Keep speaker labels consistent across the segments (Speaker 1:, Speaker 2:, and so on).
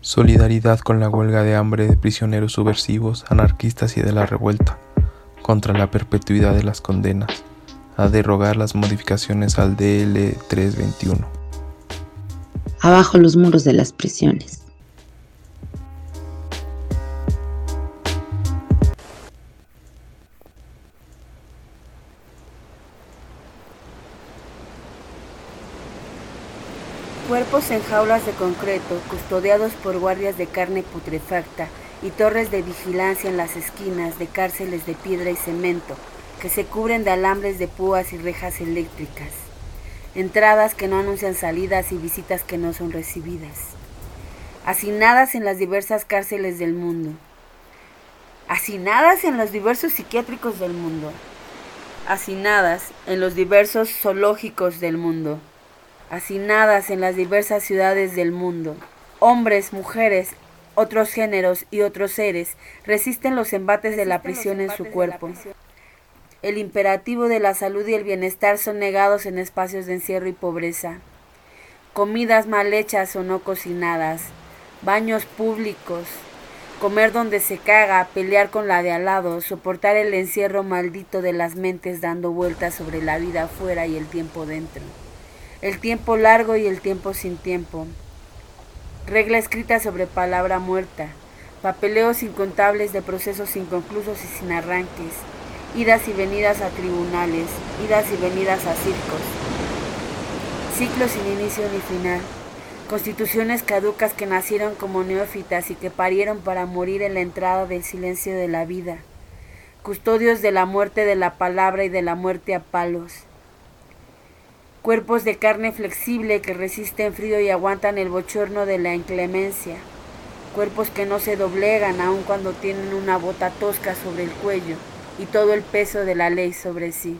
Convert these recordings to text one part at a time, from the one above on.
Speaker 1: Solidaridad con la huelga de hambre de prisioneros subversivos, anarquistas y de la revuelta, contra la perpetuidad de las condenas, a derogar las modificaciones al DL 321.
Speaker 2: Abajo los muros de las prisiones.
Speaker 3: Cuerpos en jaulas de concreto, custodiados por guardias de carne putrefacta y torres de vigilancia en las esquinas de cárceles de piedra y cemento, que se cubren de alambres de púas y rejas eléctricas. Entradas que no anuncian salidas y visitas que no son recibidas. Hacinadas en las diversas cárceles del mundo. Hacinadas en los diversos psiquiátricos del mundo. Hacinadas en los diversos zoológicos del mundo. Hacinadas en las diversas ciudades del mundo. Hombres, mujeres, otros géneros y otros seres resisten los embates de la prisión en su cuerpo. El imperativo de la salud y el bienestar son negados en espacios de encierro y pobreza. Comidas mal hechas o no cocinadas, baños públicos, comer donde se caga, pelear con la de al lado, soportar el encierro maldito de las mentes dando vueltas sobre la vida afuera y el tiempo dentro. El tiempo largo y el tiempo sin tiempo. Regla escrita sobre palabra muerta. Papeleos incontables de procesos inconclusos y sin arranques. Idas y venidas a tribunales. Idas y venidas a circos. Ciclos sin inicio ni final. Constituciones caducas que nacieron como neófitas y que parieron para morir en la entrada del silencio de la vida. Custodios de la muerte de la palabra y de la muerte a palos. Cuerpos de carne flexible que resisten frío y aguantan el bochorno de la inclemencia. Cuerpos que no se doblegan aun cuando tienen una bota tosca sobre el cuello y todo el peso de la ley sobre sí.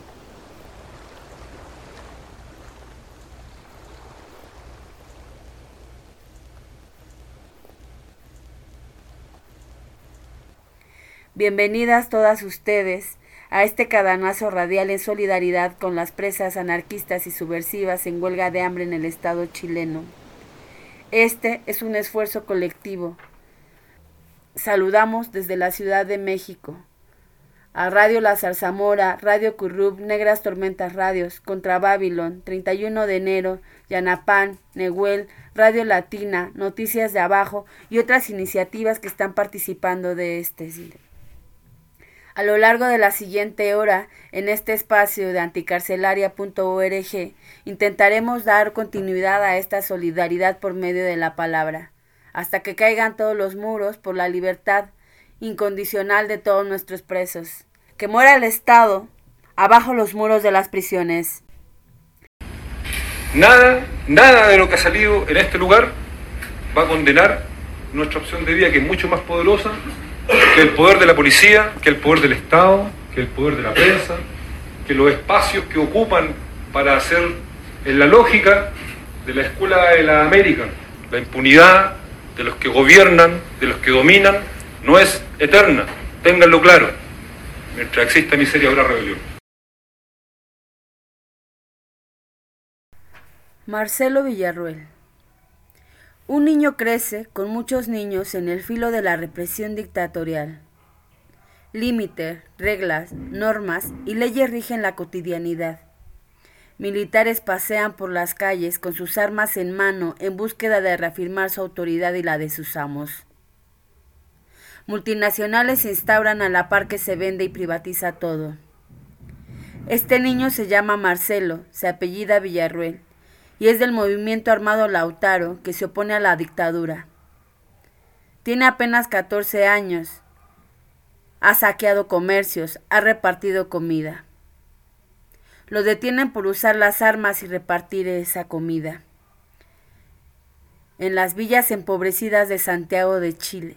Speaker 3: Bienvenidas todas ustedes a este cadanazo radial en solidaridad con las presas anarquistas y subversivas en huelga de hambre en el Estado chileno. Este es un esfuerzo colectivo. Saludamos desde la Ciudad de México a Radio La Zarzamora, Radio Currub, Negras Tormentas Radios, Contra Babilón, 31 de enero, Yanapán, Nehuel, Radio Latina, Noticias de Abajo y otras iniciativas que están participando de este cine. A lo largo de la siguiente hora, en este espacio de anticarcelaria.org, intentaremos dar continuidad a esta solidaridad por medio de la palabra, hasta que caigan todos los muros por la libertad incondicional de todos nuestros presos. Que muera el Estado, abajo los muros de las prisiones.
Speaker 4: Nada de lo que ha salido en este lugar va a condenar nuestra opción de vida, que es mucho más poderosa que el poder de la policía, que el poder del Estado, que el poder de la prensa, que los espacios que ocupan para hacer en la lógica de la escuela de la América. La impunidad de los que gobiernan, de los que dominan, no es eterna, ténganlo claro. Mientras exista miseria habrá rebelión.
Speaker 3: Marcelo Villarroel. Un niño crece con muchos niños en el filo de la represión dictatorial. Límites, reglas, normas y leyes rigen la cotidianidad. Militares pasean por las calles con sus armas en mano en búsqueda de reafirmar su autoridad y la de sus amos. Multinacionales se instauran a la par que se vende y privatiza todo. Este niño se llama Marcelo, se apellida Villarroel, y es del movimiento armado Lautaro, que se opone a la dictadura. Tiene apenas 14 años. Ha saqueado comercios, ha repartido comida. Lo detienen por usar las armas y repartir esa comida en las villas empobrecidas de Santiago de Chile.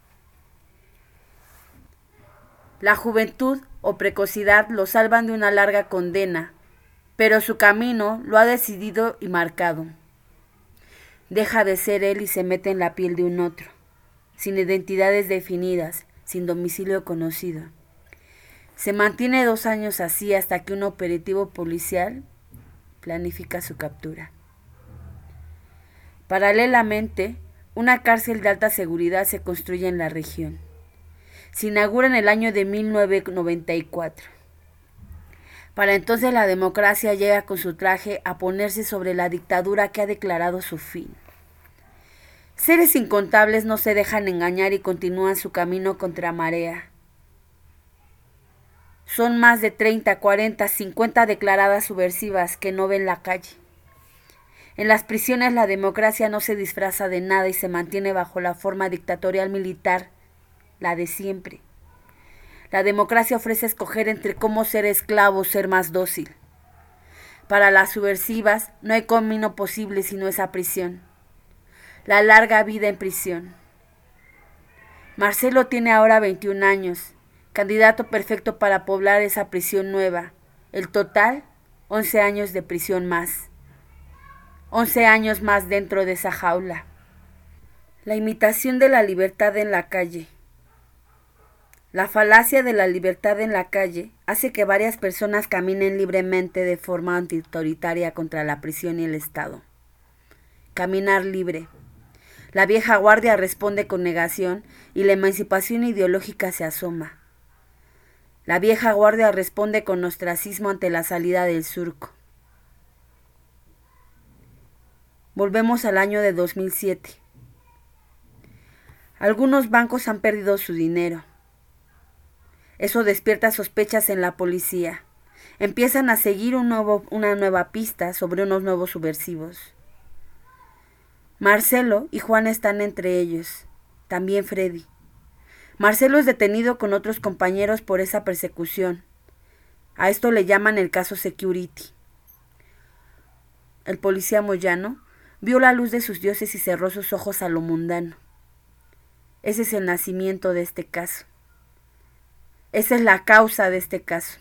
Speaker 3: La juventud o precocidad lo salvan de una larga condena, pero su camino lo ha decidido y marcado. Deja de ser él y se mete en la piel de un otro, sin identidades definidas, sin domicilio conocido. Se mantiene 2 años así hasta que un operativo policial planifica su captura. Paralelamente, Una cárcel de alta seguridad se construye en la región. Se inaugura en el año de 1994. Para entonces la democracia llega con su traje a ponerse sobre la dictadura que ha declarado su fin. Seres incontables no se dejan engañar y continúan su camino contra marea. Son más de 30, 40, 50 declaradas subversivas que no ven la calle. En las prisiones la democracia no se disfraza de nada y se mantiene bajo la forma dictatorial militar, la de siempre. La democracia ofrece escoger entre cómo ser esclavo o ser más dócil. Para las subversivas no hay camino posible sino esa prisión. La larga vida en prisión. Marcelo tiene ahora 21 años, candidato perfecto para poblar esa prisión nueva. El total, 11 años de prisión más. 11 años más dentro de esa jaula. La imitación de la libertad en la calle. La falacia de la libertad en la calle hace que varias personas caminen libremente de forma antiautoritaria contra la prisión y el Estado. Caminar libre. La vieja guardia responde con negación y la emancipación ideológica se asoma. La vieja guardia responde con ostracismo ante la salida del surco. Volvemos al año de 2007. Algunos bancos han perdido su dinero. Eso despierta sospechas en la policía. Empiezan a seguir una nueva pista sobre unos nuevos subversivos. Marcelo y Juan están entre ellos, también Freddy. Marcelo es detenido con otros compañeros por esa persecución. A esto le llaman el caso Security. El policía Moyano vio la luz de sus dioses y cerró sus ojos a lo mundano. Ese es el nacimiento de este caso. Esa es la causa de este caso.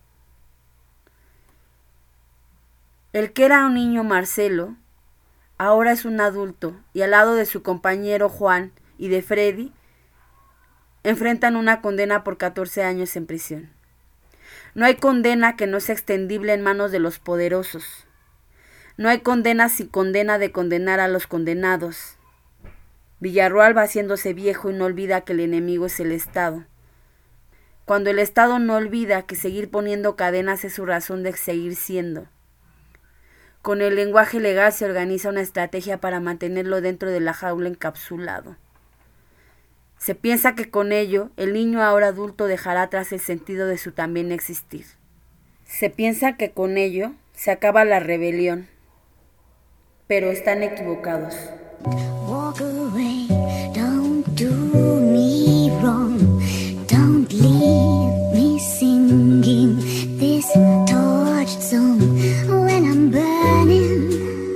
Speaker 3: El que era un niño Marcelo, ahora es un adulto y al lado de su compañero Juan y de Freddy, enfrentan una condena por 14 años en prisión. No hay condena que no sea extendible en manos de los poderosos. No hay condena sin condena de condenar a los condenados. Villarroel va haciéndose viejo y no olvida que el enemigo es el Estado. Cuando el Estado no olvida que seguir poniendo cadenas es su razón de seguir siendo. Con el lenguaje legal se organiza una estrategia para mantenerlo dentro de la jaula encapsulado. Se piensa que con ello el niño ahora adulto dejará atrás el sentido de su también existir. Se piensa que con ello se acaba la rebelión. Pero están equivocados.
Speaker 5: Walk away, don't do me wrong, don't leave me singing this torch song when I'm burning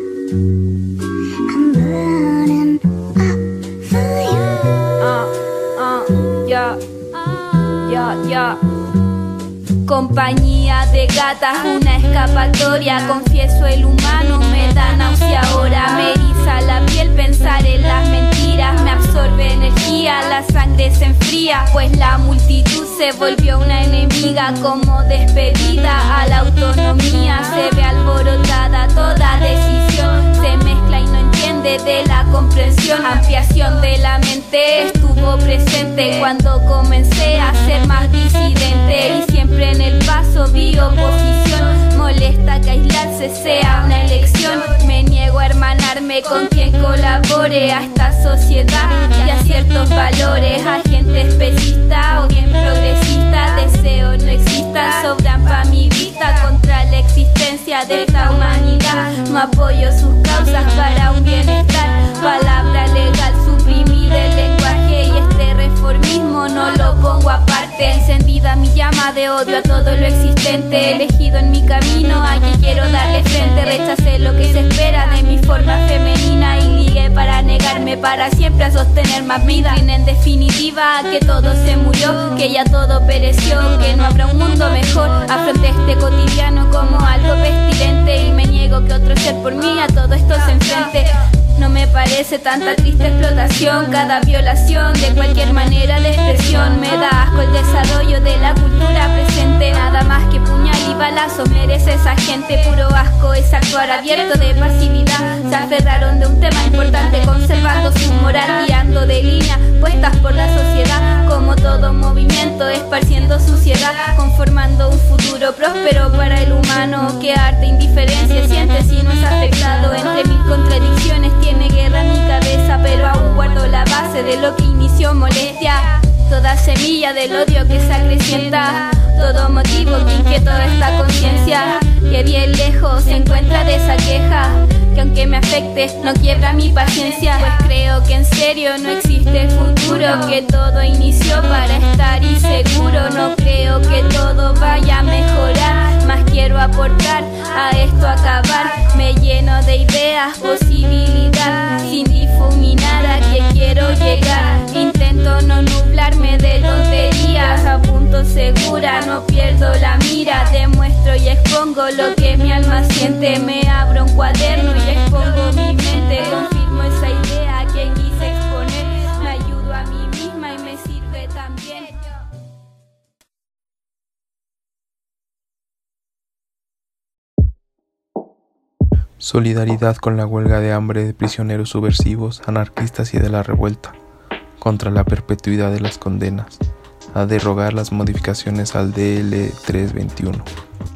Speaker 5: up for you. Compañía de gatas, una escapatoria. Confieso el humano me da náusea ahora. Me eriza la piel pensar en las mentiras. Me absorbe energía, la sangre se enfría. Pues la multitud se volvió una enemiga. Como despedida a la autonomía. Se ve alborotada toda decisión. Se mezcla y no entiende de la comprensión. Ampliación de la mente estuvo presente cuando comencé a ser más disidente. Y siempre en el paso vi oposición. Molesta que aislarse sea una elección. Me niego a hermanarme con quien colabore a esta sociedad y a ciertos valores. A gente especista o bien progresista. Deseo no exista, sobran pa' mi vista. Contra la existencia de esta humanidad. No apoyo sus causas para un bienestar. Palabra legal, suprimir el lenguaje y este reformismo no lo pongo aparte. Encendida mi llama de odio a todo lo existente. Elegido en mi camino a quien quiero darle frente. Rechacé lo que se espera de mi forma femenina y ligué para negarme para siempre a sostener más vida. Y en definitiva que todo se murió, que ya todo pereció, que no habrá un mundo mejor. Afronté este cotidiano como algo pestilente y me niego que otro ser por mí a todo esto se enfrente. No me parece tanta triste explotación, cada violación de cualquier manera de expresión. Me da asco el desarrollo de la cultura presente. Nada más que puñal y balazo merece esa gente. Puro asco es actuar abierto de pasividad. Se aferraron de un tema importante conservando su moral. conocimiento, esparciendo suciedad, conformando un futuro próspero para el humano. Que arte, indiferencia siente si no es afectado. Entre mil contradicciones tiene guerra en mi cabeza, pero aún guardo la base de lo que inició molestia. Toda semilla del odio que se acrecienta, todo motivo que inquietó esta conciencia, que bien lejos se encuentra de esa queja, que aunque me afecte no quiebra mi paciencia. Pues creo que en serio no existe futuro, que todo inició para estar inseguro. No creo que todo vaya a mejorar, más quiero aportar a esto acabar. Me lleno de ideas, posibilidad, sin difuminar a que quiero llegar. Intento no nublarme de tonterías, apunto segura, no pierdo la mira. Demuestro y expongo lo que mi alma siente. Me abro un cuaderno y expongo mi mente. Confirmo esa idea que quise exponer. Me ayudo a mí misma y me sirve también.
Speaker 1: Solidaridad con la huelga de hambre de prisioneros subversivos, anarquistas y de la revuelta, contra la perpetuidad de las condenas, a derogar las modificaciones al DL 321.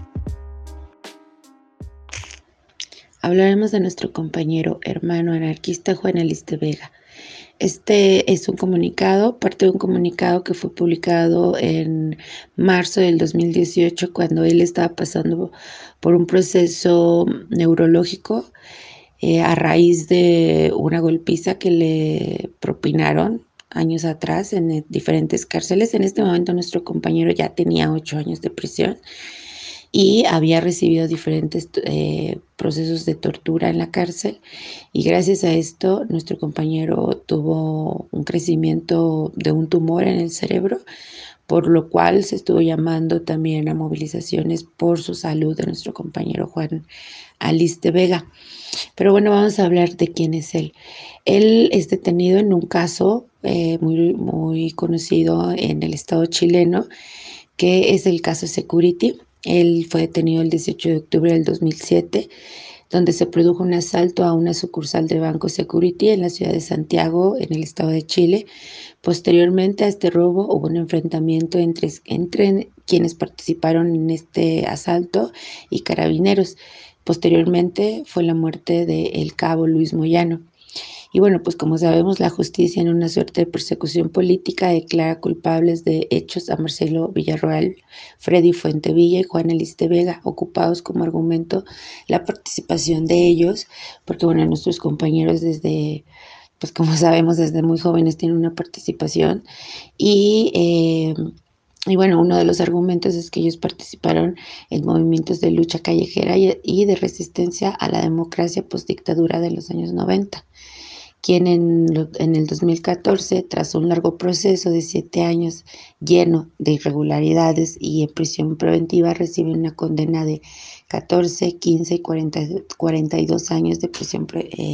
Speaker 2: Hablaremos de nuestro compañero, hermano anarquista Juan Aliste Vega. Este es un comunicado, parte de un comunicado que fue publicado en marzo del 2018, cuando él estaba pasando por un proceso neurológico a raíz de una golpiza que le propinaron años atrás en diferentes cárceles. En este momento nuestro compañero ya tenía 8 años de prisión y había recibido diferentes procesos de tortura en la cárcel, y gracias a esto nuestro compañero tuvo un crecimiento de un tumor en el cerebro, por lo cual se estuvo llamando también a movilizaciones por su salud de nuestro compañero Juan Aliste Vega. Pero bueno, vamos a hablar de quién es él. Él es detenido en un caso muy conocido en el estado chileno, que es el caso Security. Él fue detenido el 18 de octubre del 2007, donde se produjo un asalto a una sucursal de Banco Security en la ciudad de Santiago, en el estado de Chile. Posteriormente a este robo hubo un enfrentamiento entre quienes participaron en este asalto y carabineros. Posteriormente fue la muerte del cabo Luis Moyano. Y bueno, pues como sabemos, la justicia, en una suerte de persecución política, declara culpables de hechos a Marcelo Villarroel, Freddy Fuentevilla y Juan Aliste Vega, ocupados como argumento la participación de ellos, porque bueno, nuestros compañeros pues como sabemos, desde muy jóvenes tienen una participación y bueno, uno de los argumentos es que ellos participaron en movimientos de lucha callejera y de resistencia a la democracia postdictadura de los años 90. Quien en el 2014, tras un largo proceso de 7 años lleno de irregularidades y en prisión preventiva, recibe una condena de 14, 15 y 42 años de prisión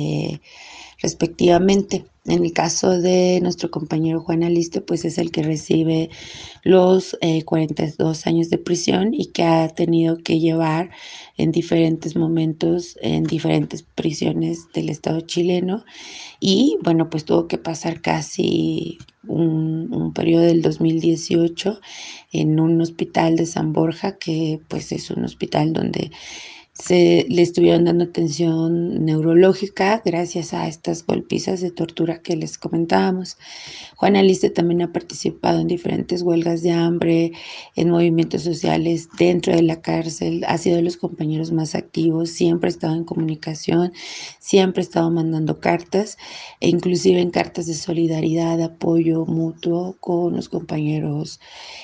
Speaker 2: respectivamente. En el caso de nuestro compañero Juan Aliste, pues es el que recibe los 42 años de prisión y que ha tenido que llevar en diferentes momentos en diferentes prisiones del estado chileno, y bueno, pues tuvo que pasar casi un periodo del 2018 en un hospital de San Borja, que pues es un hospital donde le estuvieron dando atención neurológica gracias a estas golpizas de tortura que les comentábamos. Juan Aliste también ha participado en diferentes huelgas de hambre, en movimientos sociales dentro de la cárcel, ha sido de los compañeros más activos, siempre ha estado en comunicación, siempre ha estado mandando cartas, e inclusive en cartas de solidaridad, apoyo mutuo con los compañeros,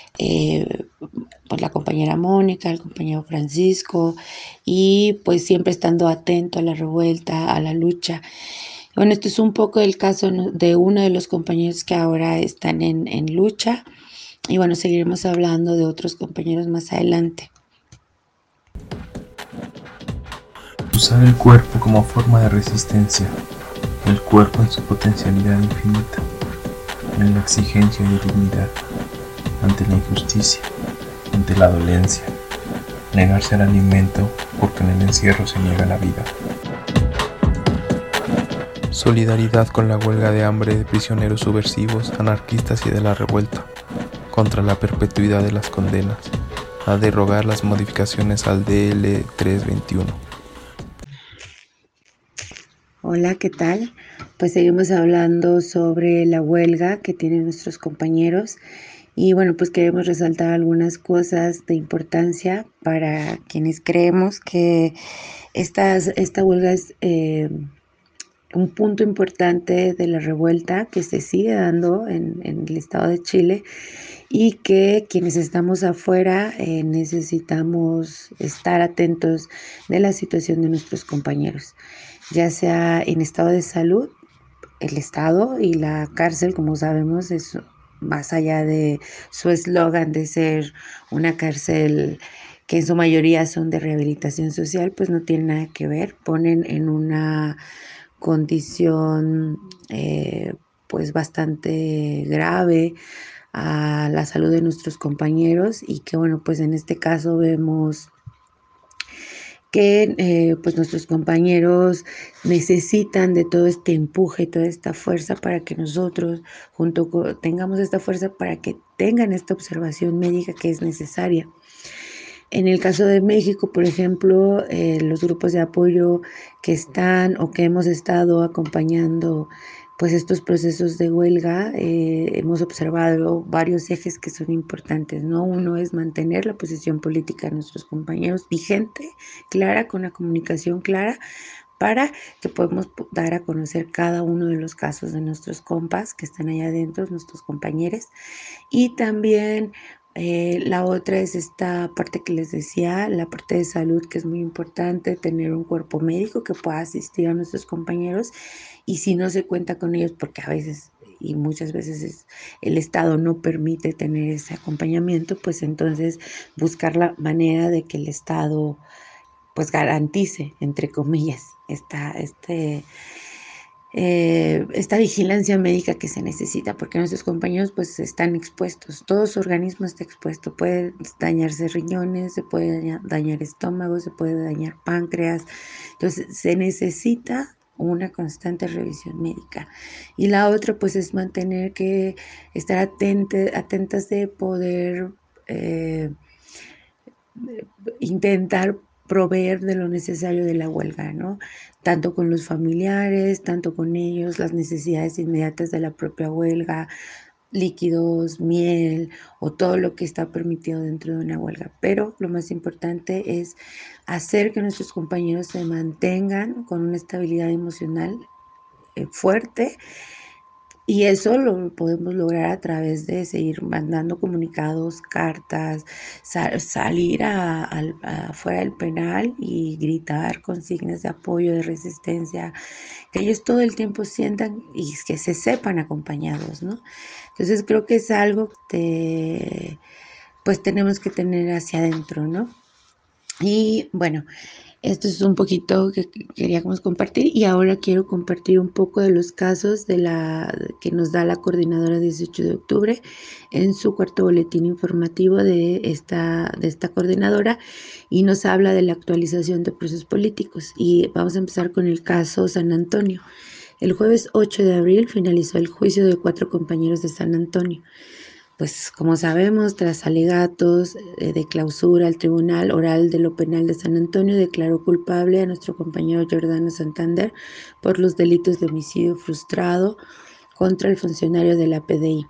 Speaker 2: pues la compañera Mónica, el compañero Francisco, y pues siempre estando atento a la revuelta, a la lucha. Bueno, esto es un poco el caso de uno de los compañeros que ahora están en lucha, y bueno, seguiremos hablando de otros compañeros más adelante.
Speaker 1: Usar el cuerpo como forma de resistencia, el cuerpo en su potencialidad infinita, en la exigencia de dignidad, ante la injusticia, ante la dolencia, negarse al alimento porque en el encierro se niega la vida. Solidaridad con la huelga de hambre de prisioneros subversivos, anarquistas y de la revuelta, contra la perpetuidad de las condenas, a derogar las modificaciones al DL 321.
Speaker 2: Hola, ¿qué tal? Pues seguimos hablando sobre la huelga que tienen nuestros compañeros y bueno, pues queremos resaltar algunas cosas de importancia para quienes creemos que esta huelga es un punto importante de la revuelta que se sigue dando en el estado de Chile y que quienes estamos afuera necesitamos estar atentos de la situación de nuestros compañeros, ya sea en estado de salud. El estado y la cárcel, como sabemos, es más allá de su eslogan de ser una cárcel que en su mayoría son de rehabilitación social, pues no tiene nada que ver, ponen en una condición pues bastante grave a la salud de nuestros compañeros y que bueno, pues en este caso vemos que pues nuestros compañeros necesitan de todo este empuje, toda esta fuerza para que nosotros tengamos esta fuerza para que tengan esta observación médica que es necesaria. En el caso de México, por ejemplo, los grupos de apoyo que están o que hemos estado acompañando pues estos procesos de huelga, hemos observado varios ejes que son importantes, ¿no? Uno es mantener la posición política de nuestros compañeros vigente, clara, con una comunicación clara, para que podamos dar a conocer cada uno de los casos de nuestros compas que están allá adentro, nuestros compañeros. Y también la otra es esta parte que les decía, la parte de salud, que es muy importante, tener un cuerpo médico que pueda asistir a nuestros compañeros y si no se cuenta con ellos, porque a veces y muchas veces el Estado no permite tener ese acompañamiento, pues entonces buscar la manera de que el Estado pues garantice, entre comillas, esta vigilancia médica que se necesita, porque nuestros compañeros pues están expuestos, todo su organismo está expuesto, puede dañarse riñones, se puede dañar estómago, se puede dañar páncreas, entonces se necesita una constante revisión médica. Y la otra pues es mantener que estar atentas de poder intentar proveer de lo necesario de la huelga, ¿no? Tanto con los familiares, tanto con ellos, las necesidades inmediatas de la propia huelga, líquidos, miel o todo lo que está permitido dentro de una huelga. Pero lo más importante es hacer que nuestros compañeros se mantengan con una estabilidad emocional fuerte. Y eso lo podemos lograr a través de seguir mandando comunicados, cartas, salir afuera del penal y gritar consignas de apoyo, de resistencia, que ellos todo el tiempo sientan y que se sepan acompañados, ¿no? Entonces creo que es algo que pues tenemos que tener hacia adentro, ¿no? Y bueno, esto es un poquito que queríamos compartir y ahora quiero compartir un poco de los casos que nos da la coordinadora 18 de octubre en su cuarto boletín informativo de esta coordinadora y nos habla de la actualización de procesos políticos. Y vamos a empezar con el caso San Antonio. El jueves 8 de abril finalizó el juicio de 4 compañeros de San Antonio. Pues como sabemos, tras alegatos de clausura, el Tribunal Oral de lo Penal de San Antonio declaró culpable a nuestro compañero Giordano Santander por los delitos de homicidio frustrado contra el funcionario de la PDI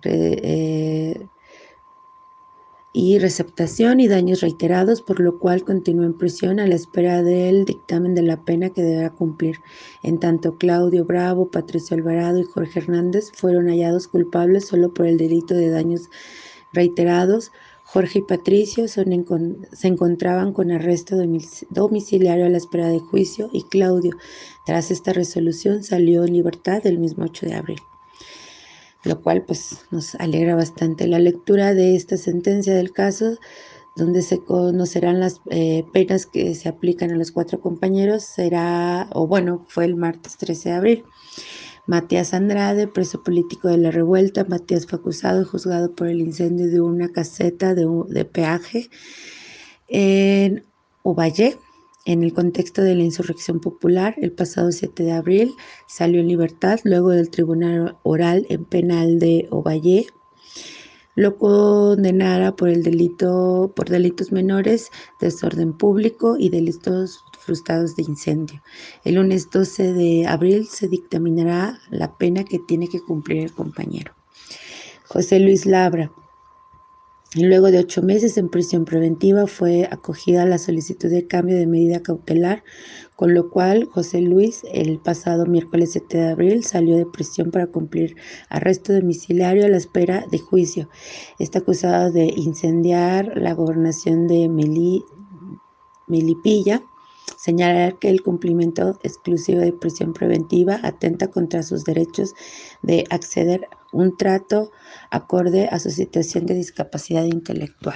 Speaker 2: y receptación y daños reiterados, por lo cual continúa en prisión a la espera del dictamen de la pena que deberá cumplir. En tanto, Claudio Bravo, Patricio Alvarado y Jorge Hernández fueron hallados culpables solo por el delito de daños reiterados. Jorge y Patricio se encontraban con arresto domiciliario a la espera de juicio y Claudio, tras esta resolución, salió en libertad el mismo 8 de abril. Lo cual pues nos alegra bastante. La lectura de esta sentencia del caso, donde se conocerán las penas que se aplican a los 4 compañeros, fue el martes 13 de abril. Matías Andrade, preso político de la revuelta. Matías fue acusado y juzgado por el incendio de una caseta de peaje en Ovalle. En el contexto de la insurrección popular, el pasado 7 de abril salió en libertad luego del Tribunal Oral en Penal de Ovalle lo condenara por delitos menores, desorden público y delitos frustrados de incendio. El lunes 12 de abril se dictaminará la pena que tiene que cumplir el compañero. José Luis Labra. Luego de 8 meses en prisión preventiva fue acogida la solicitud de cambio de medida cautelar, con lo cual José Luis el pasado miércoles 7 de abril salió de prisión para cumplir arresto domiciliario a la espera de juicio. Está acusado de incendiar la gobernación de Melipilla, señalar que el cumplimiento exclusivo de prisión preventiva atenta contra sus derechos de acceder a un trato acorde a su situación de discapacidad intelectual.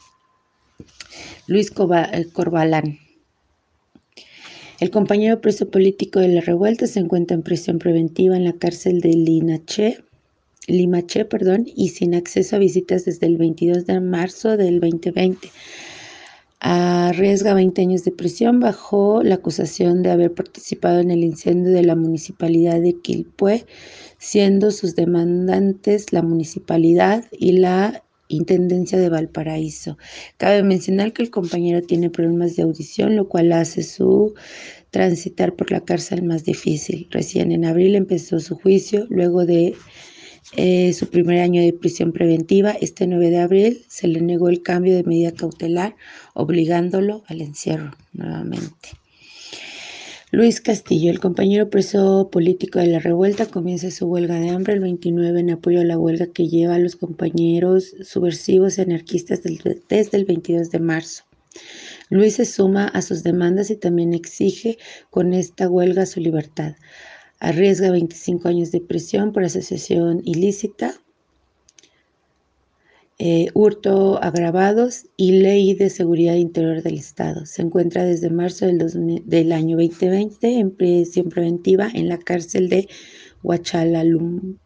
Speaker 2: Luis Corbalán. El compañero preso político de la revuelta se encuentra en prisión preventiva en la cárcel de Limache, y sin acceso a visitas desde el 22 de marzo del 2020. Arriesga 20 años de prisión bajo la acusación de haber participado en el incendio de la municipalidad de Quilpué, siendo sus demandantes la municipalidad y la Intendencia de Valparaíso. Cabe mencionar que el compañero tiene problemas de audición, lo cual hace su transitar por la cárcel más difícil. Recién en abril empezó su juicio, luego de su primer año de prisión preventiva. Este 9 de abril se le negó el cambio de medida cautelar, obligándolo al encierro nuevamente. Luis Castillo, el compañero preso político de la revuelta, comienza su huelga de hambre el 29 en apoyo a la huelga que lleva a los compañeros subversivos y anarquistas desde el 22 de marzo. Luis se suma a sus demandas y también exige con esta huelga su libertad. Arriesga 25 años de prisión por asociación ilícita, hurto agravados y ley de seguridad interior del Estado. Se encuentra desde marzo del año 2020 en prisión preventiva en la cárcel de Huachalolume.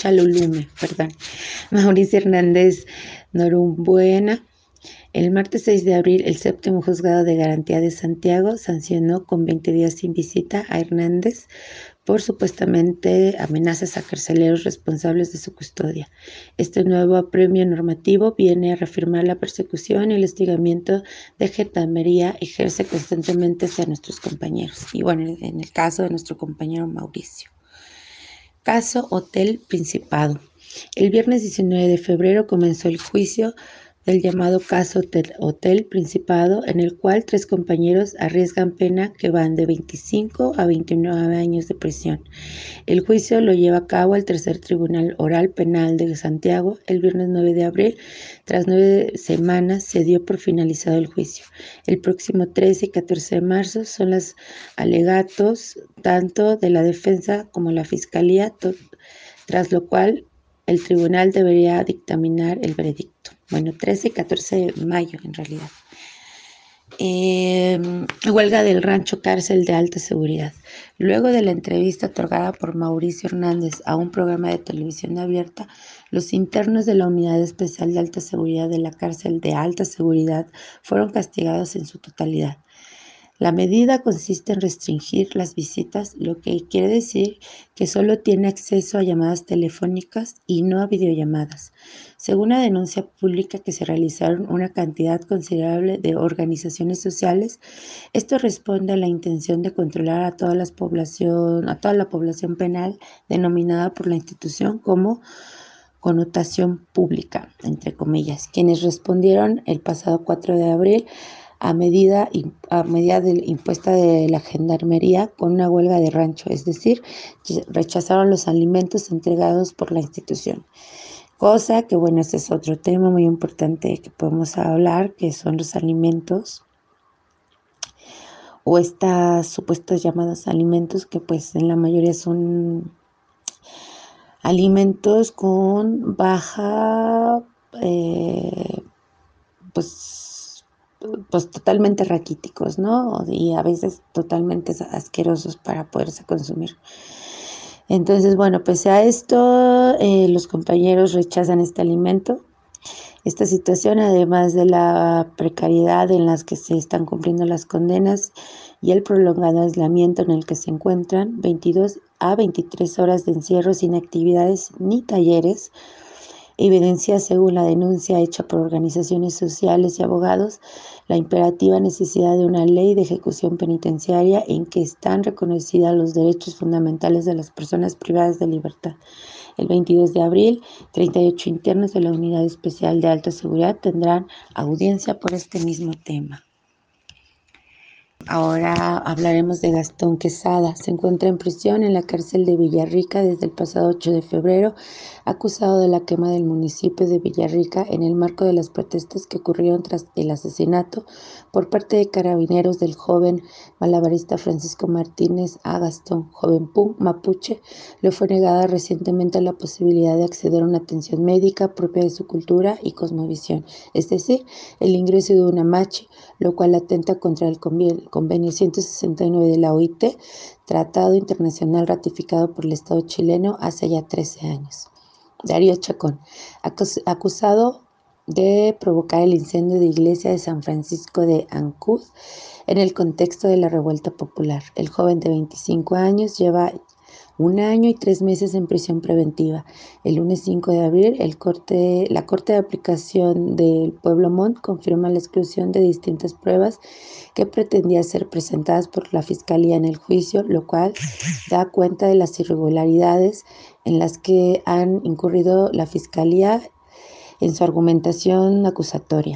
Speaker 2: Mauricio Hernández Norumbuena. El martes 6 de abril, el séptimo juzgado de garantía de Santiago sancionó con 20 días sin visita a Hernández por supuestamente amenazas a carceleros responsables de su custodia. Este nuevo apremio normativo viene a reafirmar la persecución y el hostigamiento de gendarmería ejerce constantemente hacia nuestros compañeros. Y bueno, en el caso de nuestro compañero Mauricio. Caso Hotel Principado. El viernes 19 de febrero comenzó el juicio del llamado caso Hotel Principado, en el cual 3 compañeros arriesgan pena que van de 25 a 29 años de prisión. El juicio lo lleva a cabo el Tercer Tribunal Oral Penal de Santiago el viernes 9 de abril. Tras 9 semanas se dio por finalizado el juicio. El próximo 13 y 14 de marzo son los alegatos tanto de la defensa como la fiscalía, tras lo cual el tribunal debería dictaminar el veredicto. Bueno, 13 y 14 de mayo en realidad. Huelga del Rancho Cárcel de Alta Seguridad. Luego de la entrevista otorgada por Mauricio Hernández a un programa de televisión abierta, los internos de la Unidad Especial de Alta Seguridad de la Cárcel de Alta Seguridad fueron castigados en su totalidad. La medida consiste en restringir las visitas, lo que quiere decir que solo tiene acceso a llamadas telefónicas y no a videollamadas. Según la denuncia pública que se realizaron una cantidad considerable de organizaciones sociales, esto responde a la intención de controlar a toda la población penal denominada por la institución como connotación pública, entre comillas, quienes respondieron el pasado 4 de abril a medida impuesta de la Gendarmería con una huelga de rancho, es decir, rechazaron los alimentos entregados por la institución. Cosa que, bueno, ese es otro tema muy importante que podemos hablar, que son los alimentos o estas supuestos llamados alimentos que pues en la mayoría son alimentos con baja, pues totalmente raquíticos, ¿no? Y a veces totalmente asquerosos para poderse consumir. Entonces, bueno, pese a esto, los compañeros rechazan este alimento. Esta situación, además de la precariedad en la que se están cumpliendo las condenas y el prolongado aislamiento en el que se encuentran, 22 a 23 horas de encierro sin actividades ni talleres, evidencia, según la denuncia hecha por organizaciones sociales y abogados, la imperativa necesidad de una ley de ejecución penitenciaria en que están reconocidos los derechos fundamentales de las personas privadas de libertad. El 22 de abril, 38 internos de la Unidad Especial de Alta Seguridad tendrán audiencia por este mismo tema. Ahora hablaremos de Gastón Quesada. Se encuentra en prisión en la cárcel de Villarrica desde el pasado 8 de febrero, acusado de la quema del municipio de Villarrica en el marco de las protestas que ocurrieron tras el asesinato por parte de carabineros del joven malabarista Francisco Martínez a Gastón, joven mapuche. Le fue negada recientemente la posibilidad de acceder a una atención médica propia de su cultura y cosmovisión, es decir, el ingreso de una machi, lo cual atenta contra el convenio 169 de la OIT, tratado internacional ratificado por el Estado chileno hace ya 13 años. Darío Chacón, acusado de provocar el incendio de iglesia de San Francisco de Ancud en el contexto de la revuelta popular. El joven de 25 años lleva 1 año y 3 meses en prisión preventiva. El lunes 5 de abril, la Corte de Aplicación del Pueblo Montt confirma la exclusión de distintas pruebas que pretendían ser presentadas por la Fiscalía en el juicio, lo cual da cuenta de las irregularidades en las que han incurrido la Fiscalía en su argumentación acusatoria.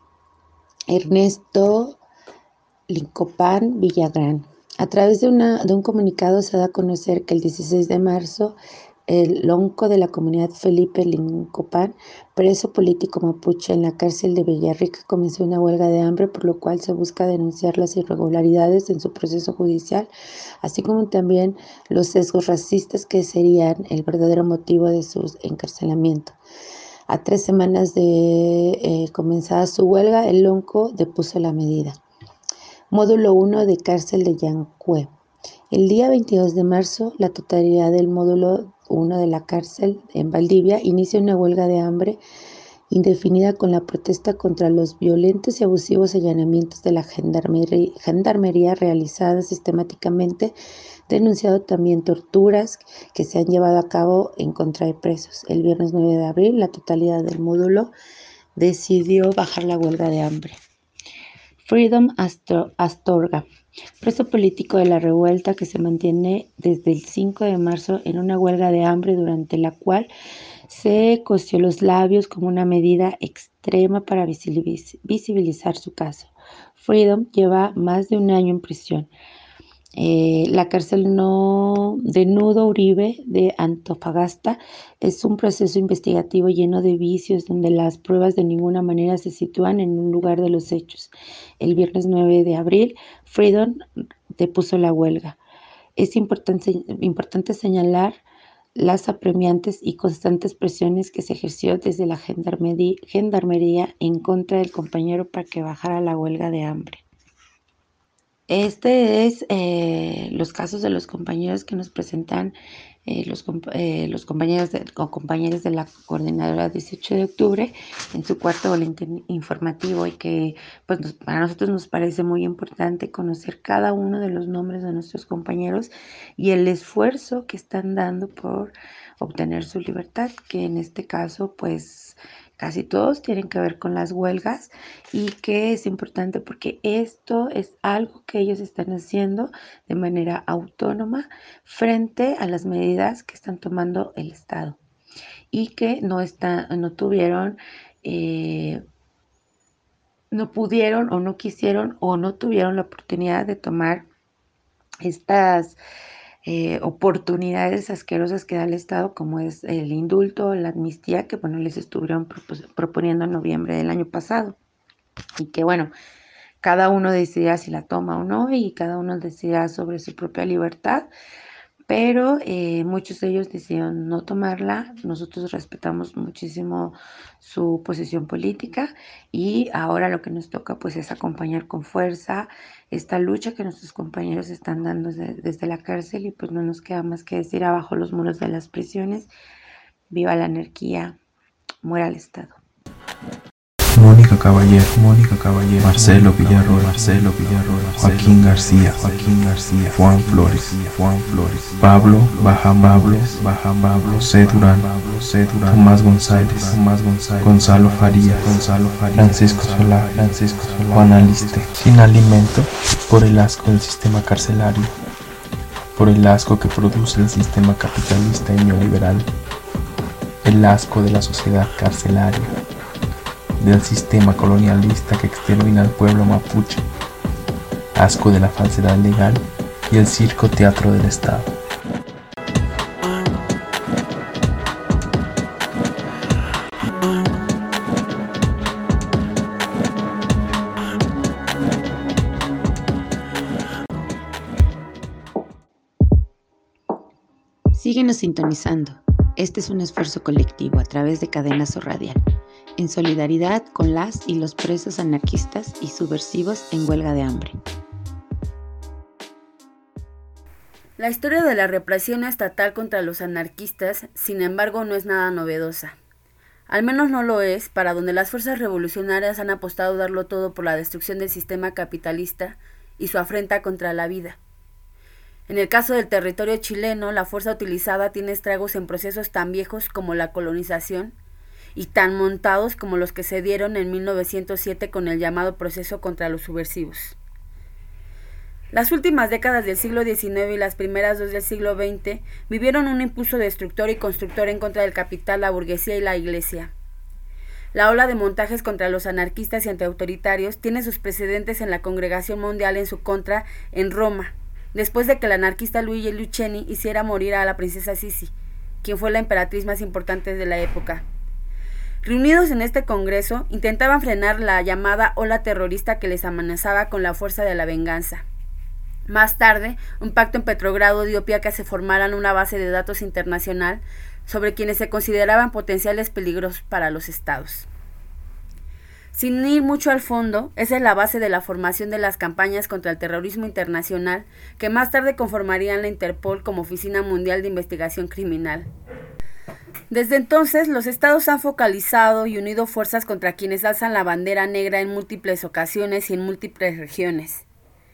Speaker 2: Ernesto Lincopán Villagrán. A través de un comunicado se da a conocer que el 16 de marzo el lonco de la comunidad Felipe Lincopán, preso político mapuche en la cárcel de Villarrica, comenzó una huelga de hambre, por lo cual se busca denunciar las irregularidades en su proceso judicial, así como también los sesgos racistas que serían el verdadero motivo de su encarcelamiento. A 3 semanas de comenzada su huelga, el lonco depuso la medida. Módulo 1 de cárcel de Yancué. El día 22 de marzo, la totalidad del módulo 1 de la cárcel en Valdivia inicia una huelga de hambre indefinida con la protesta contra los violentos y abusivos allanamientos de la gendarmería realizadas sistemáticamente, denunciado también torturas que se han llevado a cabo en contra de presos. El viernes 9 de abril, la totalidad del módulo decidió bajar la huelga de hambre. Freedom Astorga, preso político de la revuelta que se mantiene desde el 5 de marzo en una huelga de hambre durante la cual se cosió los labios como una medida extrema para visibilizar su caso. Freedom lleva más de 1 año en prisión. La cárcel de Nudo Uribe de Antofagasta es un proceso investigativo lleno de vicios donde las pruebas de ninguna manera se sitúan en un lugar de los hechos. El viernes 9 de abril, Freedom depuso la huelga. Es importante señalar las apremiantes y constantes presiones que se ejerció desde la gendarmería en contra del compañero para que bajara la huelga de hambre. Este es los casos de los compañeros que nos presentan los compañeros o compañeras de la coordinadora 18 de octubre en su cuarto boletín informativo, y que pues para nosotros nos parece muy importante conocer cada uno de los nombres de nuestros compañeros y el esfuerzo que están dando por obtener su libertad, que en este caso pues casi todos tienen que ver con las huelgas, y que es importante porque esto es algo que ellos están haciendo de manera autónoma frente a las medidas que están tomando el Estado, y que no pudieron o no quisieron o no tuvieron la oportunidad de tomar estas oportunidades asquerosas que da el Estado, como es el indulto, la amnistía, que les estuvieron proponiendo en noviembre del año pasado, y que cada uno decidirá si la toma o no, y cada uno decidirá sobre su propia libertad, pero muchos de ellos decidieron no tomarla. Nosotros respetamos muchísimo su posición política, y ahora lo que nos toca pues es acompañar con fuerza esta lucha que nuestros compañeros están dando desde la cárcel, y pues no nos queda más que decir: abajo los muros de las prisiones, viva la anarquía, muera el Estado.
Speaker 1: Mónica Caballero, Marcelo Villarroel, Joaquín García, Juan Flores, Pablo Bajamablo, José Durán, Tomás González, Gonzalo Farías, Francisco Solá, Juan Aliste. Sin alimento por el asco del sistema carcelario, por el asco que produce el sistema capitalista y neoliberal, el asco de la sociedad carcelaria, del sistema colonialista que extermina al pueblo mapuche, asco de la falsedad legal y el circo teatro del Estado.
Speaker 2: Síguenos sintonizando. Este es un esfuerzo colectivo a través de Cadenazo Radial, en solidaridad con las y los presos anarquistas y subversivos en huelga de hambre.
Speaker 3: La historia de la represión estatal contra los anarquistas, sin embargo, no es nada novedosa. Al menos no lo es para donde las fuerzas revolucionarias han apostado darlo todo por la destrucción del sistema capitalista y su afrenta contra la vida. En el caso del territorio chileno, la fuerza utilizada tiene estragos en procesos tan viejos como la colonización y tan montados como los que se dieron en 1907 con el llamado proceso contra los subversivos. Las últimas décadas del siglo XIX y las primeras dos del siglo XX vivieron un impulso destructor y constructor en contra del capital, la burguesía y la iglesia. La ola de montajes contra los anarquistas y antiautoritarios tiene sus precedentes en la Congregación Mundial en su contra en Roma, después de que el anarquista Luigi Lucheni hiciera morir a la princesa Sisi, quien fue la emperatriz más importante de la época. Reunidos en este congreso, intentaban frenar la llamada ola terrorista que les amenazaba con la fuerza de la venganza. Más tarde, un pacto en Petrogrado dio pie a que se formaran una base de datos internacional sobre quienes se consideraban potenciales peligros para los estados. Sin ir mucho al fondo, esa es la base de la formación de las campañas contra el terrorismo internacional, que más tarde conformarían la Interpol como Oficina Mundial de Investigación Criminal. Desde entonces, los estados han focalizado y unido fuerzas contra quienes alzan la bandera negra en múltiples ocasiones y en múltiples regiones.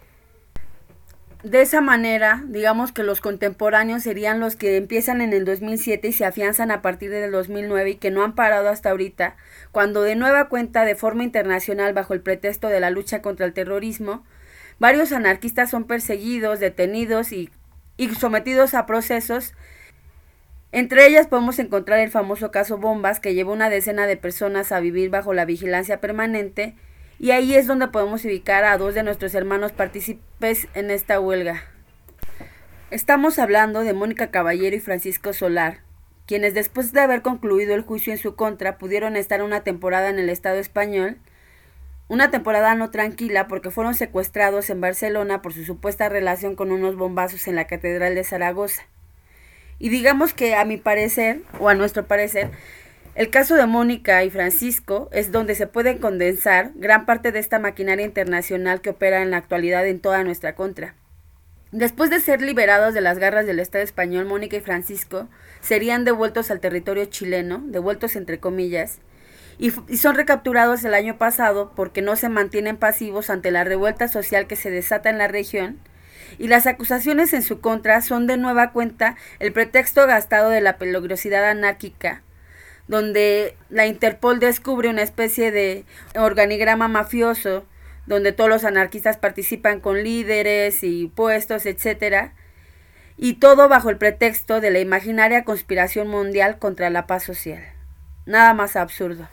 Speaker 3: De esa manera, digamos que los contemporáneos serían los que empiezan en el 2007 y se afianzan a partir del 2009 y que no han parado hasta ahorita, cuando de nueva cuenta, de forma internacional, bajo el pretexto de la lucha contra el terrorismo, varios anarquistas son perseguidos, detenidos y sometidos a procesos. Entre ellas podemos encontrar el famoso caso Bombas, que llevó una decena de personas a vivir bajo la vigilancia permanente, y ahí es donde podemos ubicar a dos de nuestros hermanos partícipes en esta huelga. Estamos hablando de Mónica Caballero y Francisco Solar, quienes después de haber concluido el juicio en su contra pudieron estar una temporada en el Estado español, una temporada no tranquila porque fueron secuestrados en Barcelona por su supuesta relación con unos bombazos en la Catedral de Zaragoza. Y digamos que a mi parecer, o a nuestro parecer, el caso de Mónica y Francisco es donde se puede condensar gran parte de esta maquinaria internacional que opera en la actualidad en toda nuestra contra. Después de ser liberados de las garras del Estado español, Mónica y Francisco serían devueltos al territorio chileno, devueltos entre comillas, y son recapturados el año pasado porque no se mantienen pasivos ante la revuelta social que se desata en la región, y las acusaciones en su contra son de nueva cuenta el pretexto gastado de la peligrosidad anárquica, donde la Interpol descubre una especie de organigrama mafioso, donde todos los anarquistas participan con líderes y puestos, etc., y todo bajo el pretexto de la imaginaria conspiración mundial contra la paz social. Nada más absurdo.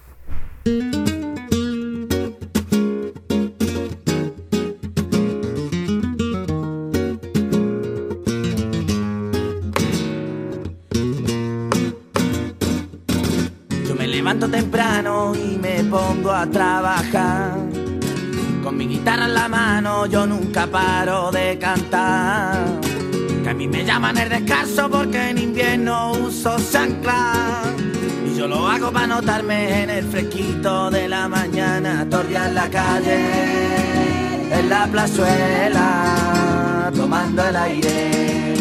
Speaker 6: Levanto temprano y me pongo a trabajar. Con mi guitarra en la mano yo nunca paro de cantar. Que a mí me llaman el descalzo porque en invierno uso chanclas. Y yo lo hago para notarme en el fresquito de la mañana. Torrear la calle, en la plazuela, tomando el aire.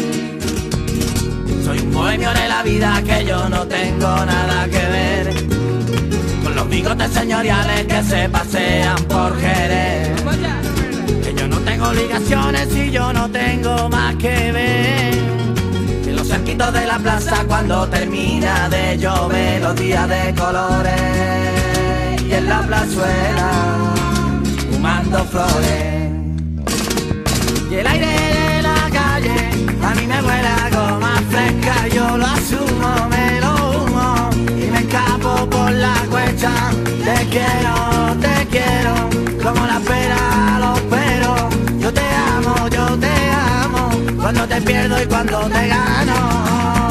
Speaker 6: Soy un bohemio de la vida, que yo no tengo nada que ver con los los bigotes señoriales que se pasean por Jerez. Que yo no tengo obligaciones y yo no tengo más que ver. Que los cerquitos de la plaza cuando termina de llover, los días de colores, y en la plazuela fumando flores. Y el aire de la calle a mí me huele a goma fresca, yo lo asumo, me lo humo y me escapo por la cuesta. Te quiero, como la pera los peros. Yo te amo, cuando te pierdo y cuando te gano.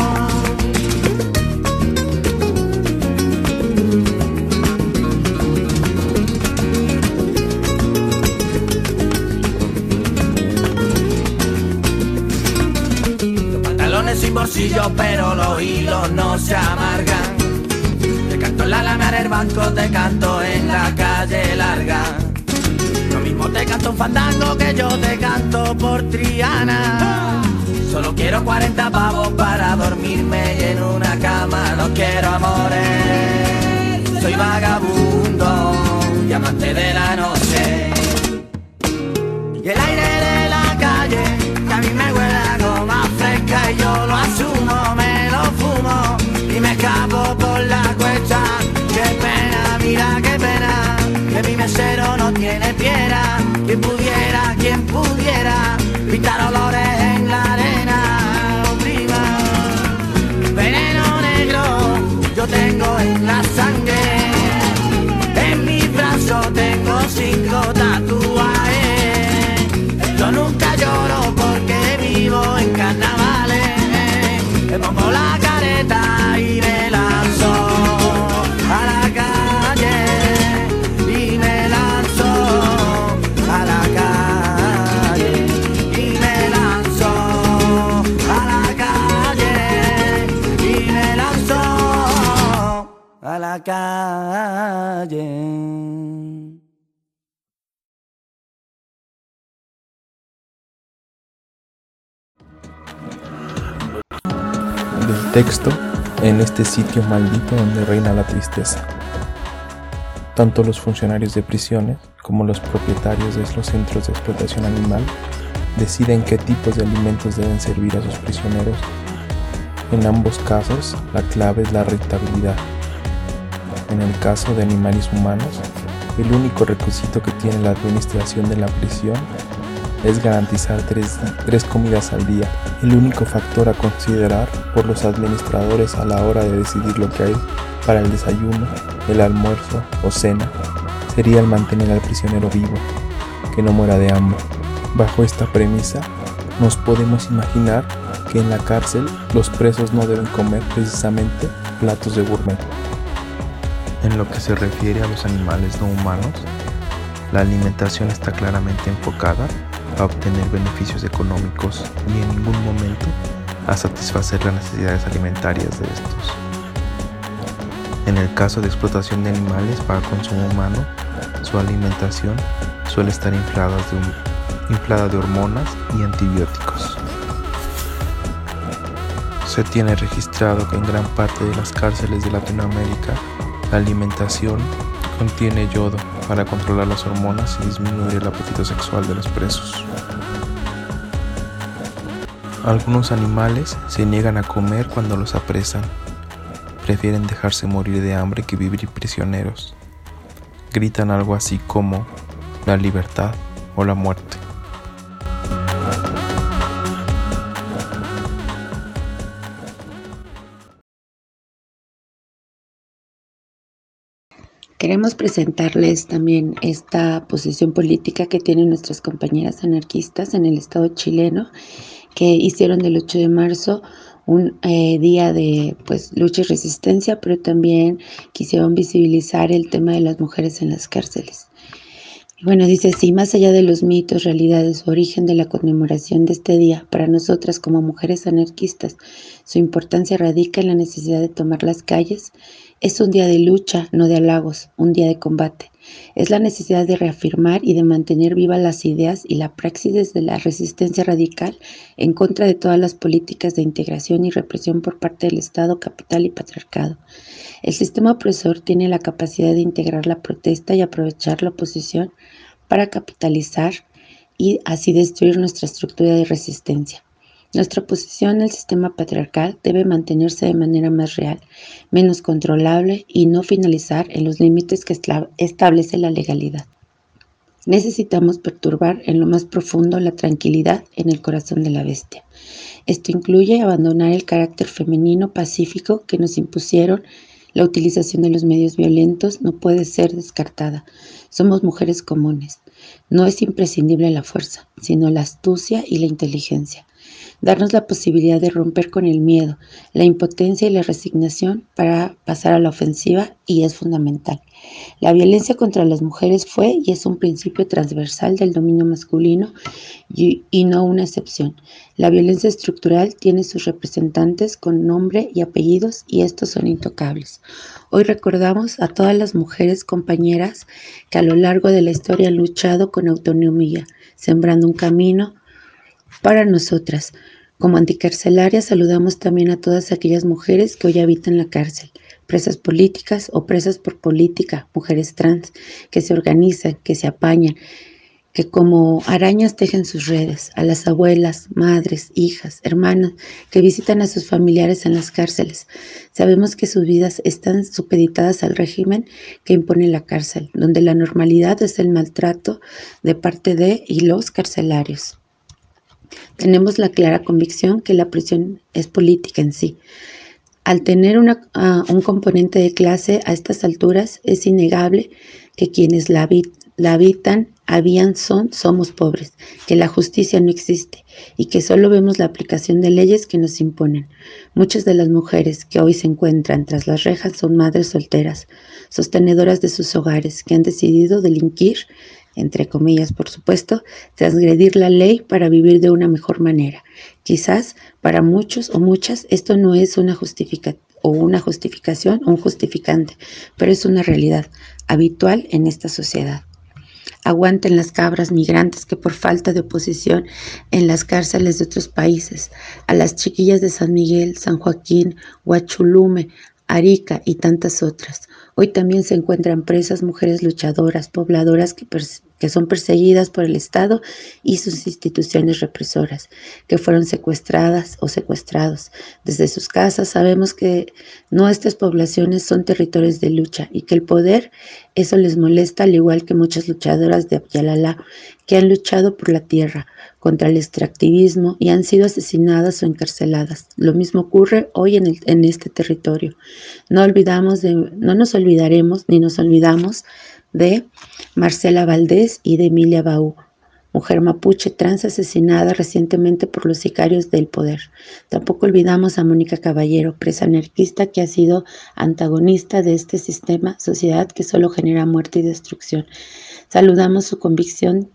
Speaker 6: Sin bolsillo, pero los hilos no se amargan. Te canto en la alameda del banco, te canto en la calle larga. Lo mismo te canto un fandango que yo te canto por Triana. Solo quiero 40 pavos para dormirme y en una cama. No quiero amores, soy vagabundo y amante de la noche. Y el aire de la calle que a mí me huele a goma fresca y yo lo asumo, me lo fumo y me escapo por la cuesta. Qué pena, mira qué pena, que mi mesero no tiene piedra. Quien pudiera pintar olores en la arena. Oh, prima, veneno negro yo tengo en la sangre. En mis brazos tengo 5 tatuajes. Yo nunca lloro porque vivo en carnavales. Me pongo la careta y me lanzo a la calle. Y me lanzo a la calle. Y me lanzo a la calle. Y me lanzo a la calle.
Speaker 1: Del texto: en este sitio maldito donde reina la tristeza. Tanto los funcionarios de prisiones como los propietarios de los centros de explotación animal deciden qué tipos de alimentos deben servir a sus prisioneros. En ambos casos, la clave es la rentabilidad. En el caso de animales humanos, el único requisito que tiene la administración de la prisión es garantizar tres comidas al día. El único factor a considerar por los administradores a la hora de decidir lo que hay para el desayuno, el almuerzo o cena sería el mantener al prisionero vivo, que no muera de hambre. Bajo esta premisa, nos podemos imaginar que en la cárcel los presos no deben comer precisamente platos de gourmet. En lo que se refiere a los animales no humanos, la alimentación está claramente enfocada a obtener beneficios económicos y en ningún momento a satisfacer las necesidades alimentarias de estos. En el caso de explotación de animales para consumo humano, su alimentación suele estar inflada de hormonas y antibióticos. Se tiene registrado que en gran parte de las cárceles de Latinoamérica la alimentación contiene yodo para controlar las hormonas y disminuir el apetito sexual de los presos. Algunos animales se niegan a comer cuando los apresan. Prefieren dejarse morir de hambre que vivir prisioneros. Gritan algo así como la libertad o la muerte.
Speaker 2: Queremos presentarles también esta posición política que tienen nuestras compañeras anarquistas en el Estado chileno, que hicieron del 8 de marzo un día de lucha y resistencia, pero también quisieron visibilizar el tema de las mujeres en las cárceles. Y bueno, dice así: más allá de los mitos, realidades o origen de la conmemoración de este día, para nosotras como mujeres anarquistas, su importancia radica en la necesidad de tomar las calles. Es un día de lucha, no de halagos, un día de combate. Es la necesidad de reafirmar y de mantener vivas las ideas y la praxis de la resistencia radical en contra de todas las políticas de integración y represión por parte del Estado, capital y patriarcado. El sistema opresor tiene la capacidad de integrar la protesta y aprovechar la oposición para capitalizar y así destruir nuestra estructura de resistencia. Nuestra oposición al sistema patriarcal debe mantenerse de manera más real, menos controlable y no finalizar en los límites que establece la legalidad. Necesitamos perturbar en lo más profundo la tranquilidad en el corazón de la bestia. Esto incluye abandonar el carácter femenino pacífico que nos impusieron. La utilización de los medios violentos no puede ser descartada. Somos mujeres comunes. No es imprescindible la fuerza, sino la astucia y la inteligencia. Darnos la posibilidad de romper con el miedo, la impotencia y la resignación para pasar a la ofensiva y es fundamental. La violencia contra las mujeres fue y es un principio transversal del dominio masculino y no una excepción. La violencia estructural tiene sus representantes con nombre y apellidos y estos son intocables. Hoy recordamos a todas las mujeres compañeras que a lo largo de la historia han luchado con autonomía, sembrando un camino para nosotras. Como anticarcelarias saludamos también a todas aquellas mujeres que hoy habitan la cárcel, presas políticas o presas por política, mujeres trans, que se organizan, que se apañan, que como arañas tejen sus redes, a las abuelas, madres, hijas, hermanas, que visitan a sus familiares en las cárceles. Sabemos que sus vidas están supeditadas al régimen que impone la cárcel, donde la normalidad es el maltrato de parte de y los carcelarios. Tenemos la clara convicción que la prisión es política en sí. Al tener un componente de clase a estas alturas, es innegable que quienes la habitan, somos pobres, que la justicia no existe y que solo vemos la aplicación de leyes que nos imponen. Muchas de las mujeres que hoy se encuentran tras las rejas son madres solteras, sostenedoras de sus hogares, que han decidido delinquir, entre comillas por supuesto, transgredir la ley para vivir de una mejor manera. Quizás para muchos o muchas esto no es una justificación o un justificante, pero es una realidad habitual en esta sociedad. Aguanten las cabras migrantes que por falta de oposición en las cárceles de otros países, a las chiquillas de San Miguel, San Joaquín, Huachulume, Arica y tantas otras. Hoy también se encuentran presas mujeres luchadoras, pobladoras que son perseguidas por el Estado y sus instituciones represoras, que fueron secuestradas o secuestrados. Desde sus casas sabemos que nuestras poblaciones son territorios de lucha y que el poder, eso les molesta, al igual que muchas luchadoras de Abyalalá que han luchado por la tierra, contra el extractivismo y han sido asesinadas o encarceladas. Lo mismo ocurre hoy en este territorio. No nos olvidaremos ni nos olvidamos de Marcela Valdés y de Emilia Baú, mujer mapuche trans asesinada recientemente por los sicarios del poder. Tampoco olvidamos a Mónica Caballero, presa anarquista que ha sido antagonista de este sistema, sociedad que solo genera muerte y destrucción. Saludamos su convicción